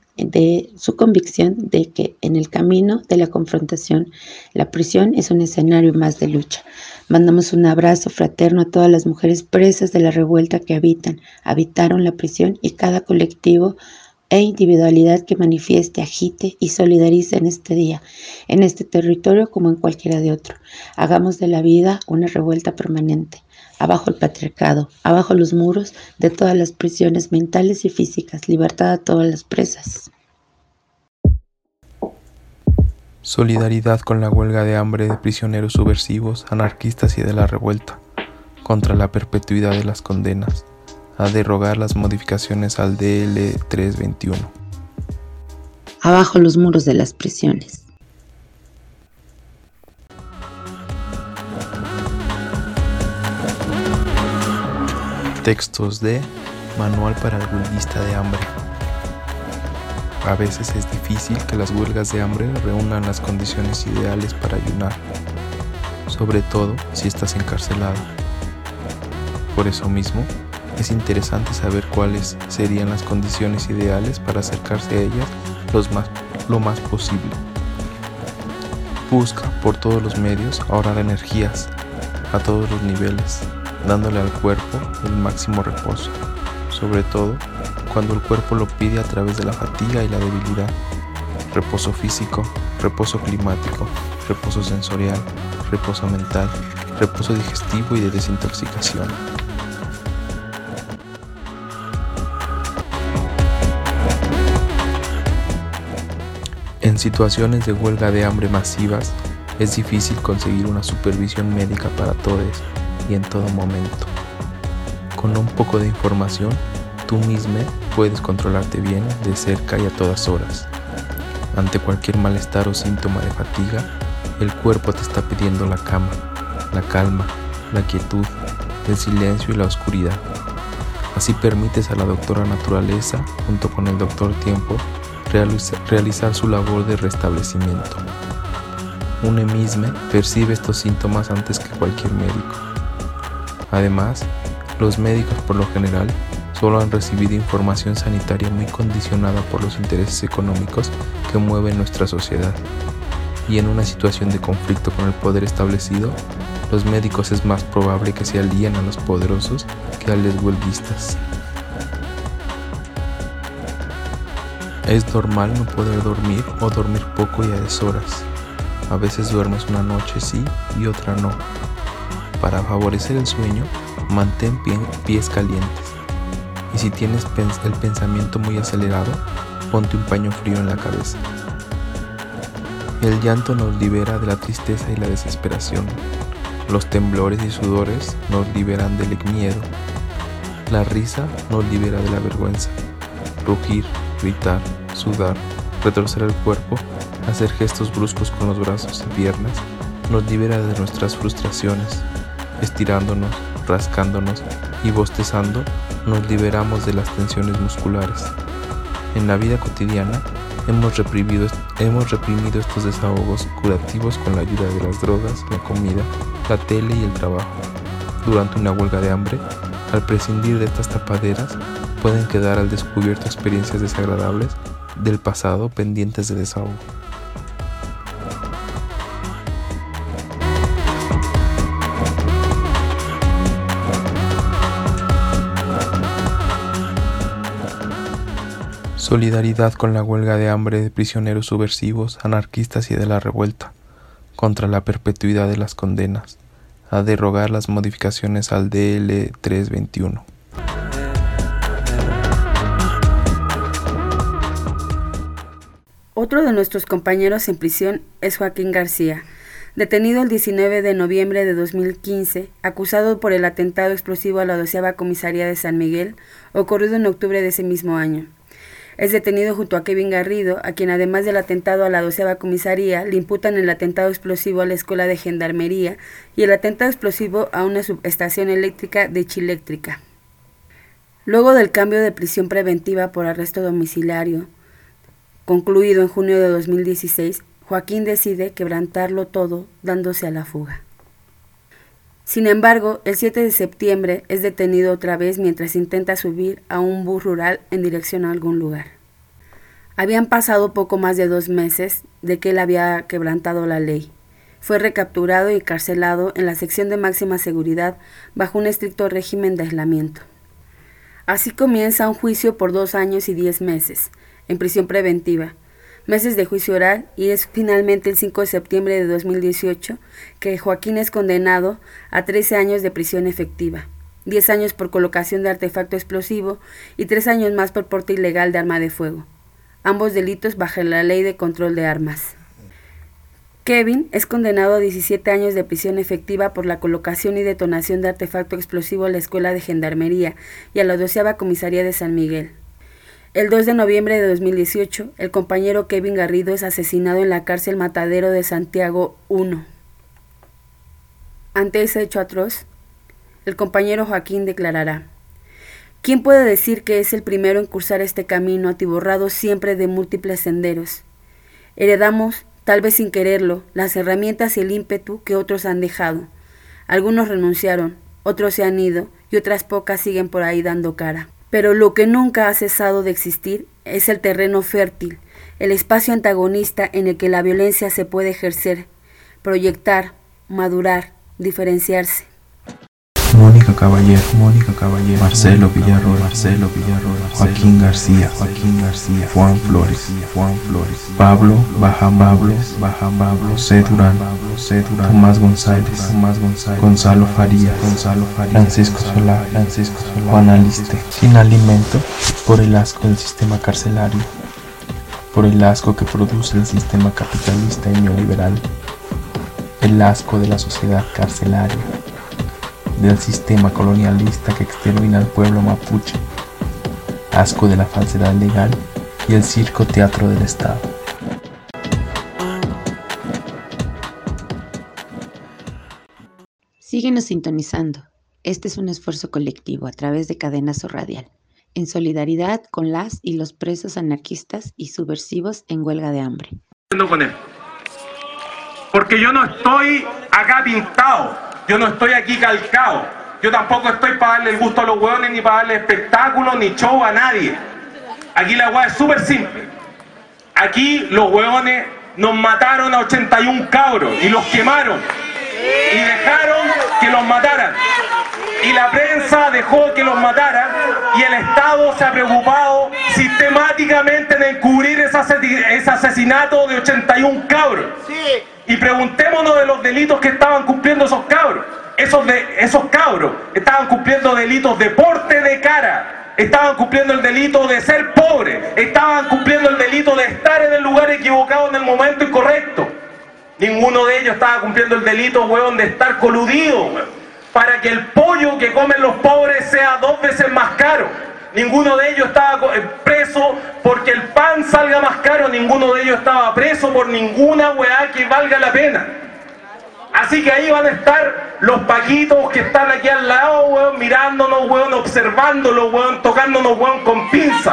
Speaker 2: de que en el camino de la confrontación, la prisión es un escenario más de lucha. Mandamos un abrazo fraterno a todas las mujeres presas de la revuelta que habitaron la prisión y cada colectivo e individualidad que manifieste, agite y solidarice en este día, en este territorio como en cualquiera de otro. Hagamos de la vida una revuelta permanente. Abajo el patriarcado, abajo los muros de todas las prisiones mentales y físicas, libertad a todas las presas.
Speaker 1: Solidaridad con la huelga de hambre de prisioneros subversivos, anarquistas y de la revuelta, contra la perpetuidad de las condenas, a derogar las modificaciones al DL 321.
Speaker 2: Abajo los muros de las prisiones.
Speaker 1: Textos de Manual para el huelguista de hambre. A veces es difícil que las huelgas de hambre reúnan las condiciones ideales para ayunar, sobre todo si estás encarcelado. Por eso mismo, es interesante saber cuáles serían las condiciones ideales para acercarse a ellas lo más posible. Busca por todos los medios ahorrar energías a todos los niveles, dándole al cuerpo el máximo reposo, sobre todo cuando el cuerpo lo pide a través de la fatiga y la debilidad. Reposo físico, reposo climático, reposo sensorial, reposo mental, reposo digestivo y de desintoxicación. En situaciones de huelga de hambre masivas, es difícil conseguir una supervisión médica para todos y en todo momento. Con un poco de información, tú mismo puedes controlarte bien, de cerca y a todas horas. Ante cualquier malestar o síntoma de fatiga, el cuerpo te está pidiendo la cama, la calma, la quietud, el silencio y la oscuridad. Así permites a la doctora naturaleza, junto con el doctor tiempo, realizar su labor de restablecimiento. Uno mismo percibe estos síntomas antes que cualquier médico. Además, los médicos por lo general solo han recibido información sanitaria muy condicionada por los intereses económicos que mueven nuestra sociedad. Y en una situación de conflicto con el poder establecido, los médicos es más probable que se alíen a los poderosos que a los huelguistas. Es normal no poder dormir o dormir poco y a deshoras. A veces duermes una noche sí y otra no. Para favorecer el sueño, mantén pies calientes. Y si tienes el pensamiento muy acelerado, ponte un paño frío en la cabeza. El llanto nos libera de la tristeza y la desesperación. Los temblores y sudores nos liberan del miedo. La risa nos libera de la vergüenza. Rugir, gritar, sudar, retorcer el cuerpo, hacer gestos bruscos con los brazos y piernas, nos libera de nuestras frustraciones. Estirándonos, rascándonos y bostezando, nos liberamos de las tensiones musculares. En la vida cotidiana, hemos reprimido estos desahogos curativos con la ayuda de las drogas, la comida, la tele y el trabajo. Durante una huelga de hambre, al prescindir de estas tapaderas, pueden quedar al descubierto experiencias desagradables del pasado pendientes de desahogo. Solidaridad con la huelga de hambre de prisioneros subversivos, anarquistas y de la revuelta, contra la perpetuidad de las condenas, a derogar las modificaciones al DL 321.
Speaker 3: Otro de nuestros compañeros en prisión es Joaquín García, detenido el 19 de noviembre de 2015, acusado por el atentado explosivo a la 12ª Comisaría de San Miguel, ocurrido en octubre de ese mismo año. Es detenido junto a Kevin Garrido, a quien además del atentado a la 12ª Comisaría, le imputan el atentado explosivo a la Escuela de Gendarmería y el atentado explosivo a una subestación eléctrica de Chiléctrica. Luego del cambio de prisión preventiva por arresto domiciliario, concluido en junio de 2016, Joaquín decide quebrantarlo todo, dándose a la fuga. Sin embargo, el 7 de septiembre es detenido otra vez mientras intenta subir a un bus rural en dirección a algún lugar. Habían pasado poco más de 2 meses de que él había quebrantado la ley. Fue recapturado y encarcelado en la sección de máxima seguridad bajo un estricto régimen de aislamiento. Así comienza un juicio por 2 años y 10 meses, en prisión preventiva, meses de juicio oral, y es finalmente el 5 de septiembre de 2018 que Joaquín es condenado a 13 años de prisión efectiva, 10 años por colocación de artefacto explosivo y 3 años más por porte ilegal de arma de fuego, ambos delitos bajo la Ley de Control de Armas. Kevin es condenado a 17 años de prisión efectiva por la colocación y detonación de artefacto explosivo a la Escuela de Gendarmería y a la 12ª Comisaría de San Miguel. El 2 de noviembre de 2018, el compañero Kevin Garrido es asesinado en la cárcel Matadero de Santiago I. Ante ese hecho atroz, el compañero Joaquín declarará: ¿quién puede decir que es el primero en cursar este camino atiborrado siempre de múltiples senderos? Heredamos, tal vez sin quererlo, las herramientas y el ímpetu que otros han dejado. Algunos renunciaron, otros se han ido y otras pocas siguen por ahí dando cara. Pero lo que nunca ha cesado de existir es el terreno fértil, el espacio antagonista en el que la violencia se puede ejercer, proyectar, madurar, diferenciarse.
Speaker 1: Mónica Caballero, Marcelo Villarroel, Joaquín García, Juan Flores, Pablo Bajamablo, José Durán, Tomás González, Gonzalo Farías, Francisco Solá, Juan Aliste. Sin alimento por el asco del sistema carcelario, por el asco que produce el sistema capitalista y neoliberal, el asco de la sociedad carcelaria, del sistema colonialista que extermina al pueblo mapuche, asco de la falsedad legal y el circo teatro del Estado.
Speaker 2: Síguenos sintonizando. Este es un esfuerzo colectivo a través de Cadenazo Radial, en solidaridad con las y los presos anarquistas y subversivos en huelga de hambre.
Speaker 7: Con él. Porque yo no estoy acá pintado, yo no estoy aquí calcado, yo tampoco estoy para darle el gusto a los hueones, ni para darle espectáculo, ni show a nadie. Aquí la hueá es súper simple. Aquí los hueones nos mataron a 81 cabros y los quemaron y dejaron que los mataran. Y la prensa dejó que los mataran y el Estado se ha preocupado sistemáticamente en encubrir ese asesinato de 81 cabros. Y preguntémonos de los delitos que estaban cumpliendo esos cabros. Esos cabros estaban cumpliendo delitos de porte de cara, estaban cumpliendo el delito de ser pobre, estaban cumpliendo el delito de estar en el lugar equivocado en el momento incorrecto. Ninguno de ellos estaba cumpliendo el delito, huevón, de estar coludido, huevón, para que el pollo que comen los pobres sea 2 veces más caro. Ninguno de ellos estaba preso porque el pan salga más caro. Ninguno de ellos estaba preso por ninguna weá que valga la pena. Así que ahí van a estar los paquitos que están aquí al lado, weón, mirándonos, weón, observándonos, weón, tocándonos, weón, con pinza.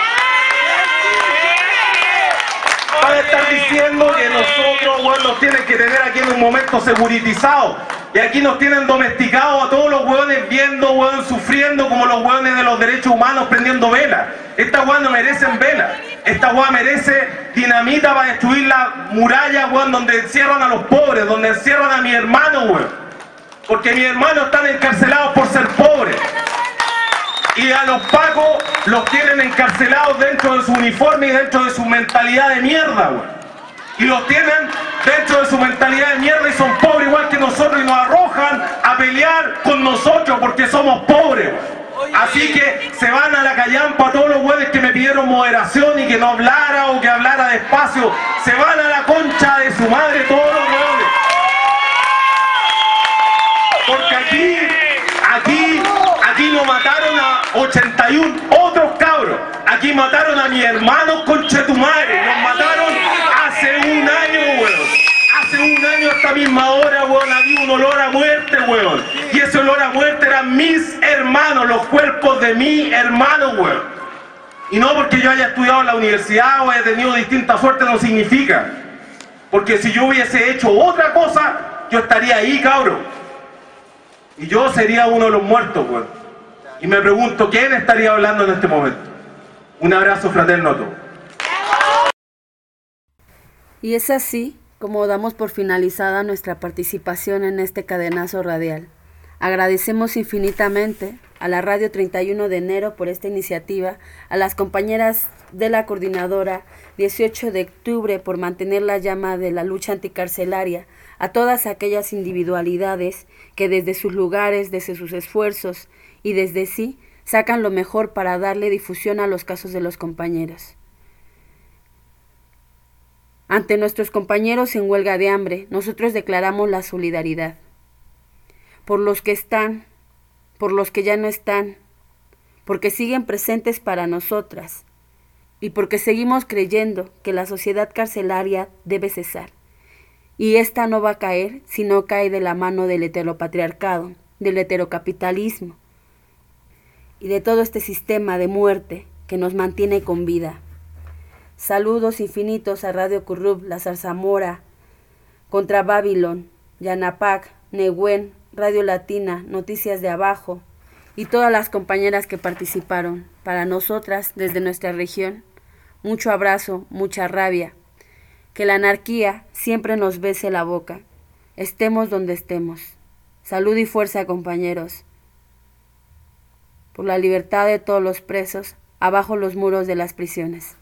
Speaker 7: Van a estar diciendo que nosotros, weón, nos tienen que tener aquí en un momento seguritizado. Y aquí nos tienen domesticados a todos los hueones viendo, hueón, sufriendo como los hueones de los derechos humanos prendiendo velas. Esta hueá no merecen velas. Esta hueá merece dinamita para destruir la muralla, hueón, donde encierran a los pobres, donde encierran a mi hermano, hueón. Porque mis hermanos están encarcelados por ser pobres. Y a los pacos los tienen encarcelados dentro de su uniforme y dentro de su mentalidad de mierda, hueón. Y los tienen dentro de su mentalidad de mierda y son pobres igual que nosotros y nos arrojan a pelear con nosotros porque somos pobres. Así que se van a la callampa todos los hueones que me pidieron moderación y que no hablara o que hablara despacio. Se van a la concha de su madre todos los hueones. Porque aquí no mataron a 81 otros cabros. Aquí mataron a mis hermanos, conchetumare. Nos mataron hace un año, weón. Hace un año a esta misma hora, weón, había un olor a muerte, weón. Y ese olor a muerte eran mis hermanos, los cuerpos de mi hermano, weón. Y no porque yo haya estudiado en la universidad o haya tenido distinta suerte, no significa. Porque si yo hubiese hecho otra cosa, yo estaría ahí, cabrón. Y yo sería uno de los muertos, weón. Y me pregunto, ¿quién estaría hablando en este momento? Un abrazo fraterno a todos.
Speaker 3: Y es así como damos por finalizada nuestra participación en este cadenazo radial. Agradecemos infinitamente a la Radio 31 de enero por esta iniciativa, a las compañeras de la coordinadora 18 de octubre por mantener la llama de la lucha anticarcelaria, a todas aquellas individualidades que desde sus lugares, desde sus esfuerzos y desde sí sacan lo mejor para darle difusión a los casos de los compañeros. Ante nuestros compañeros en huelga de hambre, nosotros declaramos la solidaridad. Por los que están, por los que ya no están, porque siguen presentes para nosotras y porque seguimos creyendo que la sociedad carcelaria debe cesar. Y esta no va a caer si no cae de la mano del heteropatriarcado, del heterocapitalismo y de todo este sistema de muerte que nos mantiene con vida. Saludos infinitos a Radio Currub, La Zarzamora, Contra Babilón, Yanapac, Nehuen, Radio Latina, Noticias de Abajo y todas las compañeras que participaron. Para nosotras, desde nuestra región, mucho abrazo, mucha rabia. Que la anarquía siempre nos bese la boca, estemos donde estemos. Salud y fuerza, compañeros. por la libertad de todos los presos, abajo los muros de las prisiones.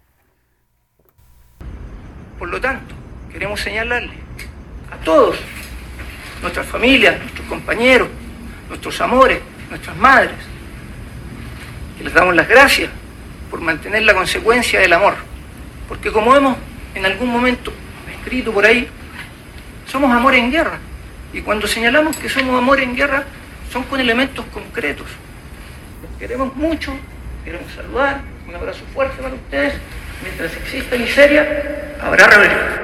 Speaker 8: Por lo tanto, queremos señalarle a todos, nuestras familias, nuestros compañeros, nuestros amores, nuestras madres, que les damos las gracias por mantener la consecuencia del amor. Porque como hemos en algún momento escrito por ahí, somos amor en guerra. Y cuando señalamos que somos amor en guerra, son con elementos concretos. Los queremos mucho, queremos saludar, un abrazo fuerte para ustedes. Mientras exista miseria, habrá rebelión.